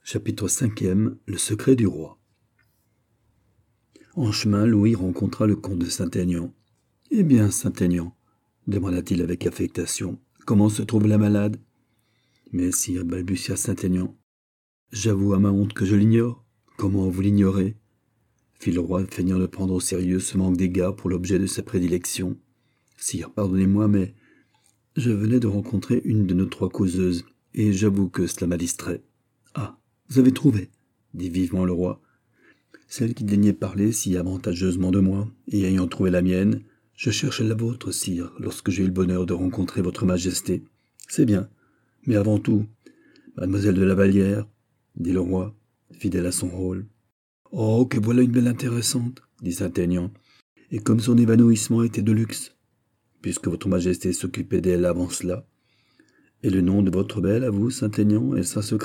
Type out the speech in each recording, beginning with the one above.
Chapitre 5e. Le secret du roi. En chemin, Louis rencontra le comte de Saint-Aignan. « Eh bien, Saint-Aignan, demanda-t-il avec affectation, comment se trouve la malade ?»« Mais sire, balbutia Saint-Aignan, j'avoue à ma honte que je l'ignore. »« Comment vous l'ignorez ?» fit le roi, feignant de prendre au sérieux ce manque d'égard pour l'objet de sa prédilection. « Sire, pardonnez-moi, mais je venais de rencontrer une de nos trois causeuses, et j'avoue que cela m'a distrait. »« Ah, vous avez trouvé ?» dit vivement le roi. « Celle qui daignait parler si avantageusement de moi, et ayant trouvé la mienne, je cherchais la vôtre, sire, lorsque j'ai eu le bonheur de rencontrer votre majesté. C'est bien, mais avant tout, mademoiselle de la Vallière, dit le roi, fidèle à son rôle. « Oh, que voilà une belle intéressante, dit Saint-Aignan, et comme son évanouissement était de luxe, puisque votre majesté s'occupait d'elle avant cela. Et le nom de votre belle, à vous, Saint-Aignan, est-ce un secret ?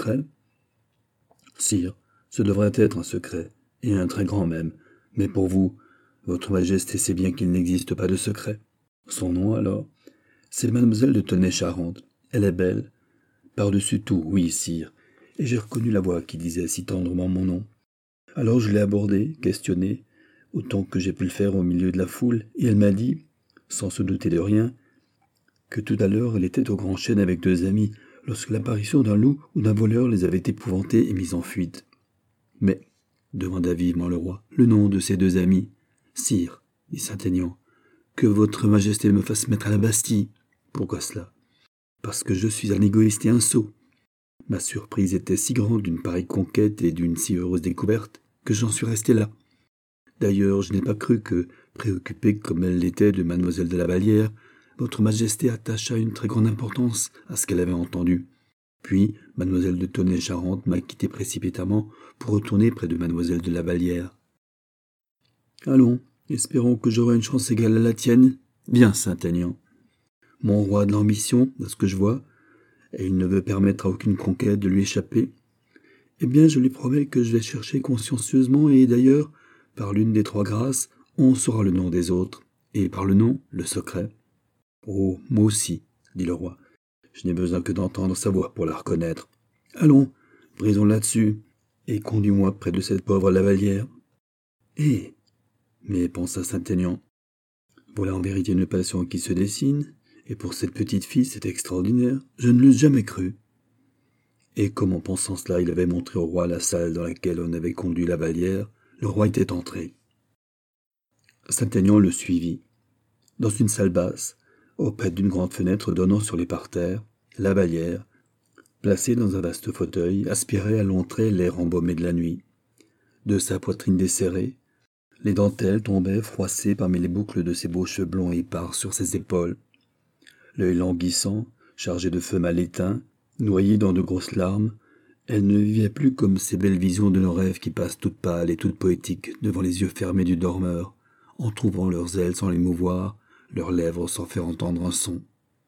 Sire, ce devrait être un secret, et un très grand même, mais pour vous, votre majesté sait bien qu'il n'existe pas de secret. Son nom, alors ? C'est mademoiselle de Tonnay-Charente. Elle est belle. Par-dessus tout, oui, sire, et j'ai reconnu la voix qui disait si tendrement mon nom. Alors je l'ai abordée, questionnée, autant que j'ai pu le faire au milieu de la foule, et elle m'a dit, sans se douter de rien, que tout à l'heure elle était au Grand Chêne avec deux amis, lorsque l'apparition d'un loup ou d'un voleur les avait épouvantés et mis en fuite. « Mais, demanda vivement le roi, le nom de ces deux amis. Sire, dit Saint-Aignan, que votre majesté me fasse mettre à la Bastille. Pourquoi cela ? Parce que je suis un égoïste et un sot. Ma surprise était si grande d'une pareille conquête et d'une si heureuse découverte que j'en suis resté là. D'ailleurs, je n'ai pas cru que, préoccupée comme elle l'était de mademoiselle de la Vallière, votre majesté attacha une très grande importance à ce qu'elle avait entendu. Puis, mademoiselle de Tonnay-Charente m'a quitté précipitamment pour retourner près de mademoiselle de la Vallière. Allons, espérons que j'aurai une chance égale à la tienne. Bien, Saint-Aignan. Mon roi a de l'ambition, à ce que je vois, et il ne veut permettre à aucune conquête de lui échapper. Eh bien, je lui promets que je vais chercher consciencieusement, et d'ailleurs, par l'une des trois grâces, on saura le nom des autres, et par le nom, le secret. Oh, moi aussi, dit le roi. Je n'ai besoin que d'entendre sa voix pour la reconnaître. Allons, brisons là-dessus, et conduis-moi près de cette pauvre Lavallière. Eh, mais pensa Saint-Aignan, voilà en vérité une passion qui se dessine, et pour cette petite fille c'est extraordinaire, je ne l'eusse jamais cru. Et comme en pensant cela il avait montré au roi la salle dans laquelle on avait conduit Lavallière, le roi était entré. Saint-Aignan le suivit. Dans une salle basse, auprès d'une grande fenêtre donnant sur les parterres, Lavallière, placée dans un vaste fauteuil, aspirait à longs traits l'air embaumé de la nuit. De sa poitrine desserrée, les dentelles tombaient froissées parmi les boucles de ses beaux cheveux blonds et épars sur ses épaules. L'œil languissant, chargé de feu mal éteint, noyé dans de grosses larmes, elle ne vivait plus comme ces belles visions de nos rêves qui passent toutes pâles et toutes poétiques devant les yeux fermés du dormeur, entr'ouvrant leurs ailes sans les mouvoir, leurs lèvres sans faire entendre un son.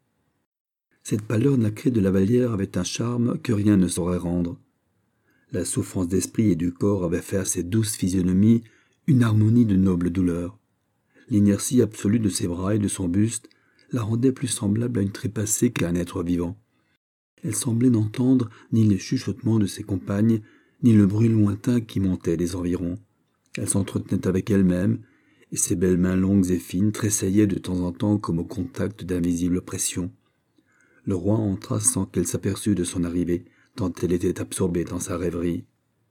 Cette pâleur nacrée de la Vallière avait un charme que rien ne saurait rendre. La souffrance d'esprit et du corps avait fait à cette douce physionomie une harmonie de noble douleur. L'inertie absolue de ses bras et de son buste la rendait plus semblable à une trépassée qu'à un être vivant. Elle semblait n'entendre ni les chuchotements de ses compagnes, ni le bruit lointain qui montait des environs. Elle s'entretenait avec elle-même, et ses belles mains longues et fines tressaillaient de temps en temps comme au contact d'invisibles pressions. Le roi entra sans qu'elle s'aperçût de son arrivée, tant elle était absorbée dans sa rêverie.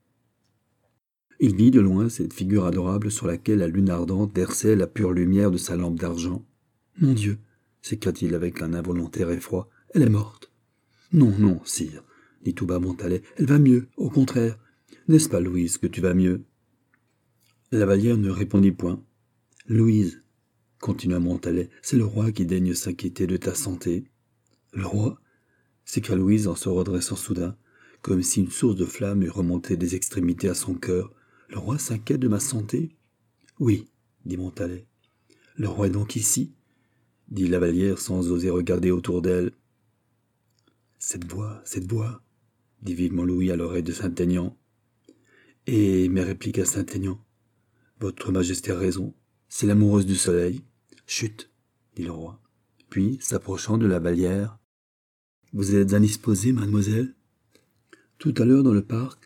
Il vit de loin cette figure adorable sur laquelle la lune ardente versait la pure lumière de sa lampe d'argent. « Mon Dieu !» s'écria-t-il avec un involontaire effroi. « Elle est morte !»« Non, non, sire, » dit tout bas Montalais. « Elle va mieux, au contraire. N'est-ce pas, Louise, que tu vas mieux ?» La Vallière ne répondit point. « Louise, » continua Montalais, « c'est le roi qui daigne s'inquiéter de ta santé. »« Le roi ?» s'écria Louise en se redressant soudain, comme si une source de flamme eût remonté des extrémités à son cœur. « Le roi s'inquiète de ma santé ?»« Oui, » dit Montalais. « Le roi est donc ici ?» dit la Vallière sans oser regarder autour d'elle. « cette voix, dit vivement Louis à l'oreille de Saint-Aignan. « Eh, mais répliqua Saint-Aignan, votre majesté a raison, c'est l'amoureuse du soleil. »« Chut !» dit le roi. Puis, s'approchant de la Vallière, « Vous êtes indisposée, mademoiselle ? Tout à l'heure dans le parc,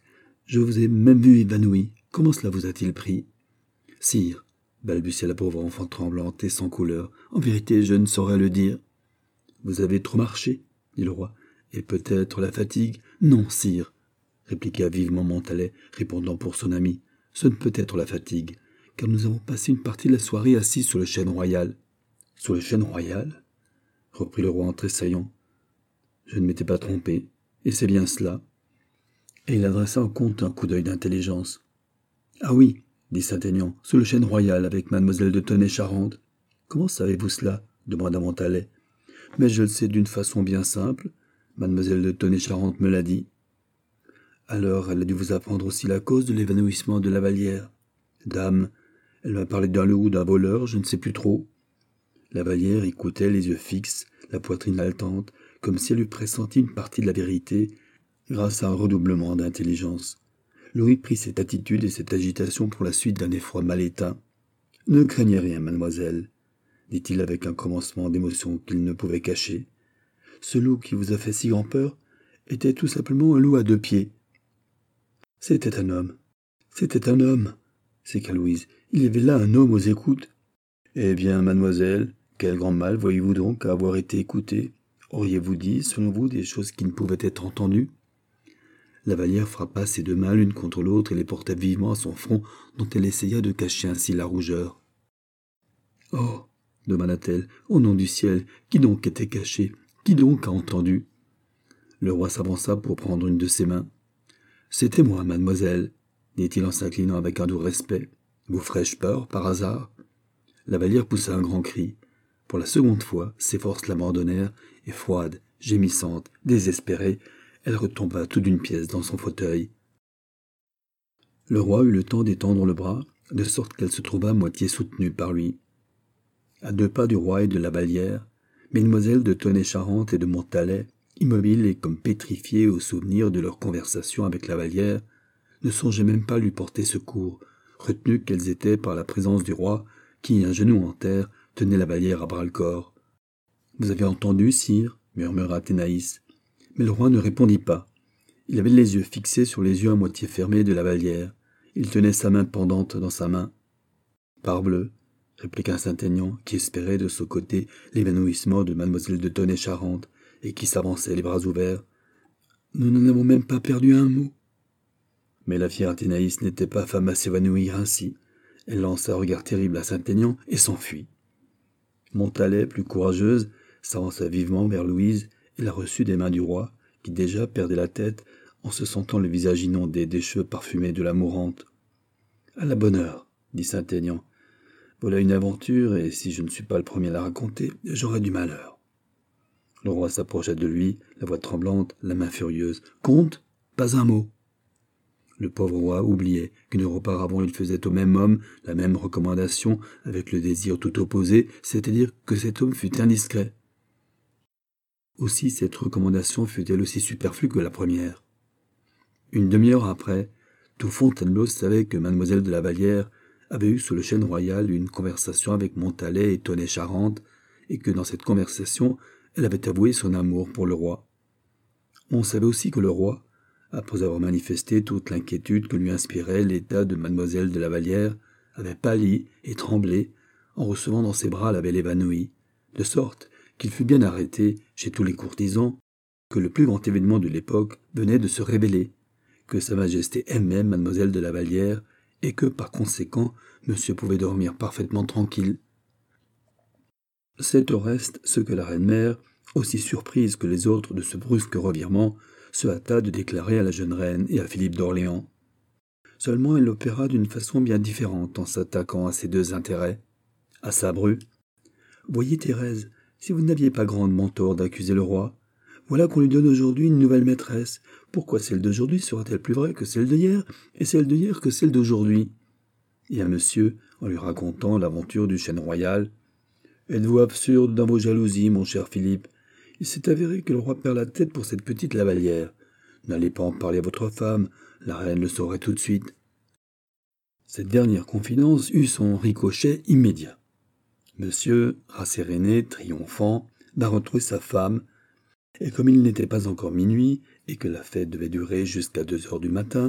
Je vous ai même vu évanoui. Comment cela vous a-t-il pris ? Sire, balbutia la pauvre enfant tremblante et sans couleur, en vérité, je ne saurais le dire. Vous avez trop marché, dit le roi, et peut-être la fatigue. Non, sire, répliqua vivement Montalais, répondant pour son ami. Ce ne peut être la fatigue, car nous avons passé une partie de la soirée assis sur le chêne royal. Sur le chêne royal ? Reprit le roi en tressaillant. Je ne m'étais pas trompé, et c'est bien cela. Et il adressa au comte un coup d'œil d'intelligence. Ah oui, dit Saint-Aignan, sous le chêne royal avec mademoiselle de Tonnay-Charente. Comment savez-vous cela ? Demanda Montalais. Mais je le sais d'une façon bien simple. Mademoiselle de Tonnay-Charente me l'a dit. Alors elle a dû vous apprendre aussi la cause de l'évanouissement de la Vallière. Dame, elle m'a parlé d'un loup ou d'un voleur, je ne sais plus trop. La Vallière écoutait les yeux fixes, la poitrine haletante, comme si elle eût pressenti une partie de la vérité, grâce à un redoublement d'intelligence. Louis prit cette attitude et cette agitation pour la suite d'un effroi mal éteint. « Ne craignez rien, mademoiselle, » dit-il avec un commencement d'émotion qu'il ne pouvait cacher. « Ce loup qui vous a fait si grand peur était tout simplement un loup à 2 pieds. »« C'était un homme, s'écria Louise. « Il y avait là un homme aux écoutes. »« Eh bien, mademoiselle, quel grand mal voyez-vous donc à avoir été écoutée ? Auriez-vous dit, selon vous, des choses qui ne pouvaient être entendues ?» La Vallière frappa ses 2 mains l'une contre l'autre et les porta vivement à son front, dont elle essaya de cacher ainsi la rougeur. « Oh » demanda-t-elle, « au nom du ciel, qui donc était caché ? Qui donc a entendu ?» Le roi s'avança pour prendre une de ses mains. « C'était moi, mademoiselle, » dit-il en s'inclinant avec un doux respect. « Vous ferais-je peur, par hasard ?» La Vallière poussa un grand cri. Pour la seconde fois, ses forces l'abandonnèrent, et froide, gémissante, désespérée, elle retomba tout d'une pièce dans son fauteuil. Le roi eut le temps d'étendre le bras, de sorte qu'elle se trouva à moitié soutenue par lui. À 2 pas du roi et de la Vallière, mesdemoiselles de Tonnay-Charente et de Montalais, immobiles et comme pétrifiées au souvenir de leur conversation avec la Vallière, ne songeaient même pas lui porter secours, retenues qu'elles étaient par la présence du roi, qui, un genou en terre, tenait la Vallière à bras-le-corps. « Vous avez entendu, sire » murmura Athénaïs. Mais le roi ne répondit pas. Il avait les yeux fixés sur les yeux à moitié fermés de la Vallière. Il tenait sa main pendante dans sa main. « Parbleu !» répliqua Saint-Aignan, qui espérait de son côté l'évanouissement de mademoiselle de Tonnay-Charente, et qui s'avançait les bras ouverts. « Nous n'en avons même pas perdu un mot. » Mais la fière Athénaïs n'était pas femme à s'évanouir ainsi. Elle lança un regard terrible à Saint-Aignan et s'enfuit. Montalais, plus courageuse, s'avança vivement vers Louise et la reçut des mains du roi, qui déjà perdait la tête en se sentant le visage inondé des cheveux parfumés de la mourante. « À la bonne heure, » dit Saint-Aignan. « Voilà une aventure, et si je ne suis pas le premier à la raconter, j'aurai du malheur. » Le roi s'approcha de lui, la voix tremblante, la main furieuse. « Comte, pas un mot !» Le pauvre roi oubliait qu'une heure auparavant il faisait au même homme la même recommandation avec le désir tout opposé, c'est-à-dire que cet homme fût indiscret. Aussi cette recommandation fut-elle aussi superflue que la première. Une demi-heure après, tout Fontainebleau savait que mademoiselle de la Vallière avait eu sous le chêne royal une conversation avec Montalais et Tonnay-Charente, et que dans cette conversation, elle avait avoué son amour pour le roi. On savait aussi que le roi, après avoir manifesté toute l'inquiétude que lui inspirait l'état de mademoiselle de la Vallière, avait pâli et tremblé en recevant dans ses bras la belle évanouie, de sorte qu'il fut bien arrêté chez tous les courtisans que le plus grand événement de l'époque venait de se révéler, que Sa Majesté aimait mademoiselle de la Vallière et que, par conséquent, monsieur pouvait dormir parfaitement tranquille. C'est au reste ce que la reine-mère, aussi surprise que les autres de ce brusque revirement, se hâta de déclarer à la jeune reine et à Philippe d'Orléans. Seulement elle l'opéra d'une façon bien différente en s'attaquant à ces 2 intérêts. À Sabreux, « Voyez, Thérèse, si vous n'aviez pas grandement tort d'accuser le roi, voilà qu'on lui donne aujourd'hui une nouvelle maîtresse. Pourquoi celle d'aujourd'hui sera-t-elle plus vraie que celle d'hier, et celle d'hier que celle d'aujourd'hui ?» Et à monsieur, en lui racontant l'aventure du chêne royal, « Êtes-vous absurde dans vos jalousies, mon cher Philippe ? Il s'est avéré que le roi perd la tête pour cette petite la Vallière. N'allez pas en parler à votre femme, la reine le saurait tout de suite. » Cette dernière confidence eut son ricochet immédiat. Monsieur, rasséréné, triomphant, vint retrouver sa femme, et comme il n'était pas encore minuit, et que la fête devait durer jusqu'à 2 heures du matin,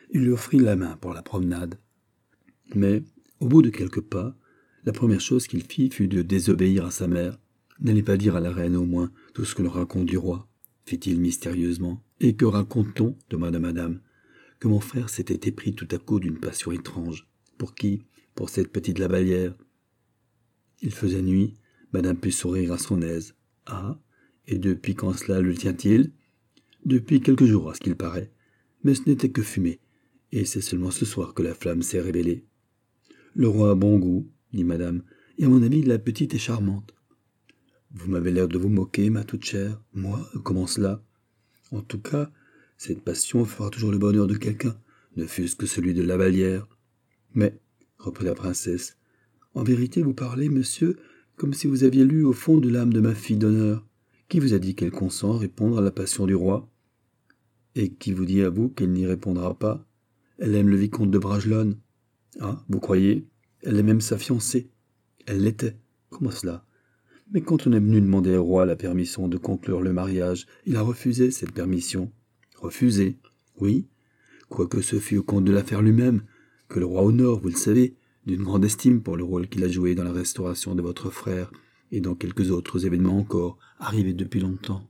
il lui offrit la main pour la promenade. Mais, au bout de quelques pas, la première chose qu'il fit fut de désobéir à sa mère. « N'allez pas dire à la reine, au moins, tout ce que l'on raconte du roi, » fit-il mystérieusement. « Et que raconte-t-on » demanda madame. « Que mon frère s'était épris tout à coup d'une passion étrange. Pour qui ? Pour cette petite Lavallière. » Il faisait nuit, madame put sourire à son aise. « Ah, et depuis quand cela le tient-il » ? « Depuis quelques jours, à ce qu'il paraît. Mais ce n'était que fumée, et c'est seulement ce soir que la flamme s'est révélée. »« Le roi a bon goût, » dit madame, « et à mon avis la petite est charmante. »« Vous m'avez l'air de vous moquer, ma toute chère. Moi, comment cela ? En tout cas, cette passion fera toujours le bonheur de quelqu'un, ne fût-ce que celui de Lavallière. »« Mais, reprit la princesse, en vérité vous parlez, monsieur, comme si vous aviez lu au fond de l'âme de ma fille d'honneur. Qui vous a dit qu'elle consent à répondre à la passion du roi ? Et qui vous dit à vous qu'elle n'y répondra pas ? Elle aime le vicomte de Bragelonne. Ah, vous croyez ? Elle est même sa fiancée. Elle l'était. Comment cela ? Mais quand on est venu demander au roi la permission de conclure le mariage, il a refusé cette permission. Refusé ? Oui, quoique ce fût au comte de la faire lui-même, que le roi honore, vous le savez, d'une grande estime pour le rôle qu'il a joué dans la restauration de votre frère et dans quelques autres événements encore, arrivés depuis longtemps.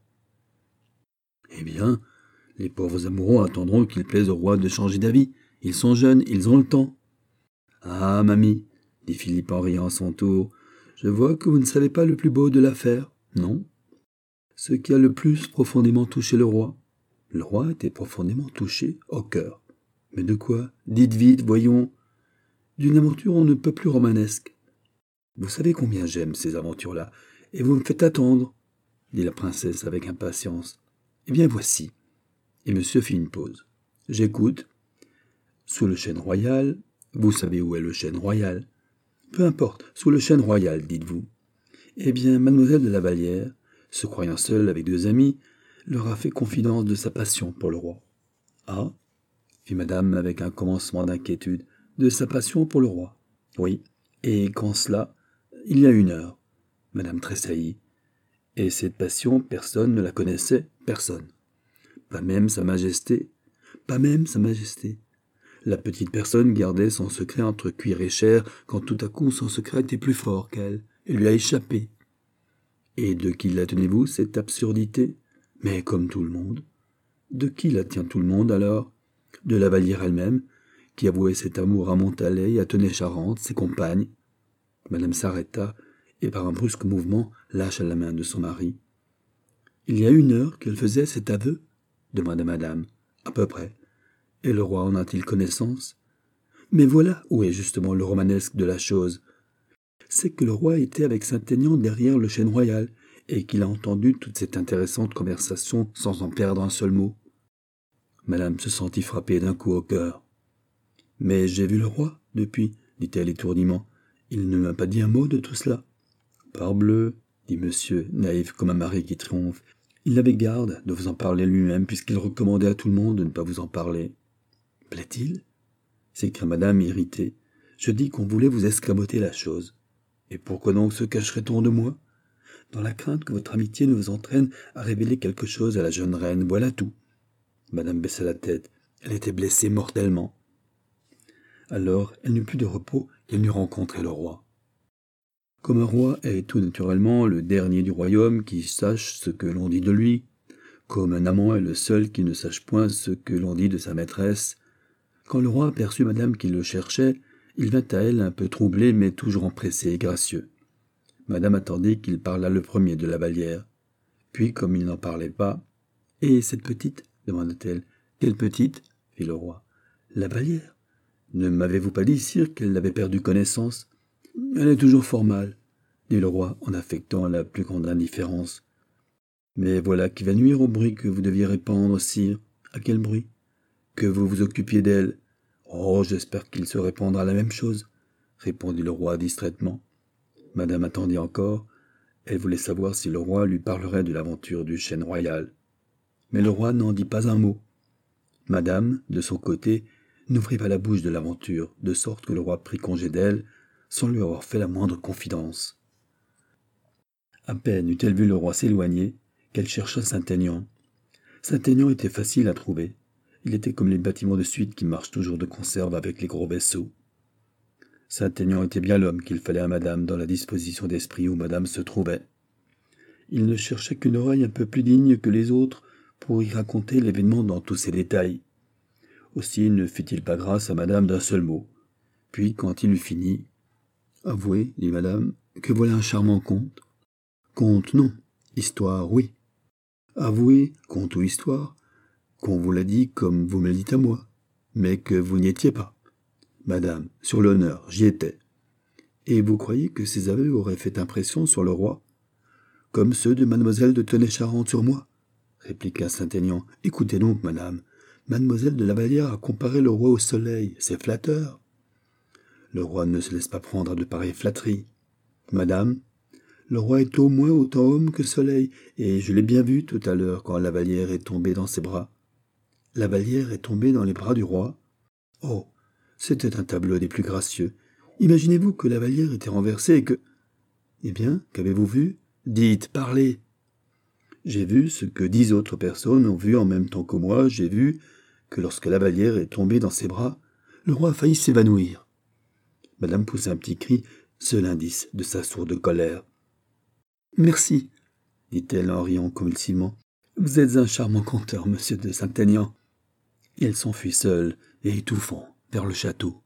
Eh bien, les pauvres amoureux attendront qu'il plaise au roi de changer d'avis. Ils sont jeunes, ils ont le temps. Ah, mamie, dit Philippe en riant à son tour, je vois que vous ne savez pas le plus beau de l'affaire, non ? Ce qui a le plus profondément touché le roi. Le roi était profondément touché au cœur. Mais de quoi ? Dites vite, voyons. D'une aventure on ne peut plus romanesque. Vous savez combien j'aime ces aventures-là, et vous me faites attendre, dit la princesse avec impatience. Eh bien voici. Et monsieur fit une pause. J'écoute. Sous le chêne royal, vous savez où est le chêne royal ? Peu importe, sous le chêne royal, dites-vous. Eh bien, mademoiselle de Lavallière, se croyant seule avec deux amis, leur a fait confidence de sa passion pour le roi. Ah, fit madame avec un commencement d'inquiétude, de sa passion pour le roi. Oui, et quand cela ? Il y a 1 heure. Madame tressaillit. Et cette passion, personne ne la connaissait, personne. Pas même sa majesté. Pas même sa majesté. La petite personne gardait son secret entre cuir et chair quand tout à coup son secret était plus fort qu'elle et lui a échappé. Et de qui la tenez-vous, cette absurdité ? Mais comme tout le monde. De qui la tient tout le monde alors ? De Lavallière elle-même, qui avouait cet amour à Montalais et à Tenay-Charente, ses compagnes. Madame s'arrêta et par un brusque mouvement lâcha la main de son mari. « Il y a 1 heure qu'elle faisait cet aveu ?» demanda madame. « À peu près. Et le roi en a-t-il connaissance ? Mais voilà où est justement le romanesque de la chose. C'est que le roi était avec Saint-Aignan derrière le chêne royal, et qu'il a entendu toute cette intéressante conversation sans en perdre un seul mot. » Madame se sentit frappée d'un coup au cœur. « Mais j'ai vu le roi, depuis, dit-elle étourdiment. Il ne m'a pas dit un mot de tout cela. »« Parbleu, dit monsieur, naïf comme un mari qui triomphe. Il avait garde de vous en parler lui-même, puisqu'il recommandait à tout le monde de ne pas vous en parler. »« Plaît-il » s'écria madame irritée. « Je dis qu'on voulait vous escamoter la chose. Et pourquoi donc se cacherait-on de moi ? Dans la crainte que votre amitié ne vous entraîne à révéler quelque chose à la jeune reine, voilà tout. » Madame baissa la tête. Elle était blessée mortellement. Alors, elle n'eut plus de repos qu'elle n'eût rencontré le roi. Comme un roi est tout naturellement le dernier du royaume qui sache ce que l'on dit de lui, comme un amant est le seul qui ne sache point ce que l'on dit de sa maîtresse, quand le roi aperçut madame qui le cherchait, il vint à elle un peu troublé, mais toujours empressé et gracieux. Madame attendit qu'il parlât le premier de Lavallière. Puis, comme il n'en parlait pas, « Et cette petite ?» demanda-t-elle. « Quelle petite ?» fit le roi. « Lavallière. Ne m'avez-vous pas dit, sire, qu'elle n'avait perdu connaissance ? » « Elle est toujours fort mal, » dit le roi en affectant la plus grande indifférence. « Mais voilà qui va nuire au bruit que vous deviez répandre, sire. »« À quel bruit ? » ?»« Que vous vous occupiez d'elle. »« Oh, j'espère qu'il se répandra la même chose, » répondit le roi distraitement. Madame attendit encore. Elle voulait savoir si le roi lui parlerait de l'aventure du chêne royal. Mais le roi n'en dit pas un mot. Madame, de son côté, n'ouvrit pas la bouche de l'aventure, de sorte que le roi prit congé d'elle, sans lui avoir fait la moindre confidence. À peine eut-elle vu le roi s'éloigner, qu'elle chercha Saint-Aignan. Saint-Aignan était facile à trouver. Il était comme les bâtiments de suite qui marchent toujours de conserve avec les gros vaisseaux. Saint-Aignan était bien l'homme qu'il fallait à madame dans la disposition d'esprit où madame se trouvait. Il ne cherchait qu'une oreille un peu plus digne que les autres pour y raconter l'événement dans tous ses détails. Aussi ne fit-il pas grâce à madame d'un seul mot. Puis, quand il eut fini, « Avouez, dit madame, que voilà un charmant conte. »« Conte, non. Histoire, oui. »« Avouez, conte ou histoire, qu'on vous l'a dit comme vous me le dites à moi, mais que vous n'y étiez pas. »« Madame, sur l'honneur, j'y étais. »« Et vous croyez que ces aveux auraient fait impression sur le roi, comme ceux de mademoiselle de Tenay-Charente sur moi ?» répliqua Saint-Aignan. « Écoutez donc, madame. Mademoiselle de La Vallière a comparé le roi au soleil. C'est flatteur. Le roi ne se laisse pas prendre à de pareilles flatteries. Madame, le roi est au moins autant homme que soleil, et je l'ai bien vu tout à l'heure quand La Vallière est tombée dans ses bras. » « La Vallière est tombée dans les bras du roi. Oh, c'était un tableau des plus gracieux. Imaginez-vous que La Vallière était renversée et que... » « Eh bien, qu'avez-vous vu ? Dites, parlez. »« J'ai vu ce que 10 autres personnes ont vu en même temps que moi. J'ai vu que lorsque La Vallière est tombée dans ses bras, le roi a failli s'évanouir. » Madame poussa un petit cri, seul indice de sa sourde colère. « Merci, dit-elle en riant convulsivement. Vous êtes un charmant conteur, monsieur de Saint-Aignan. » Et elle s'enfuit seule et étouffant vers le château.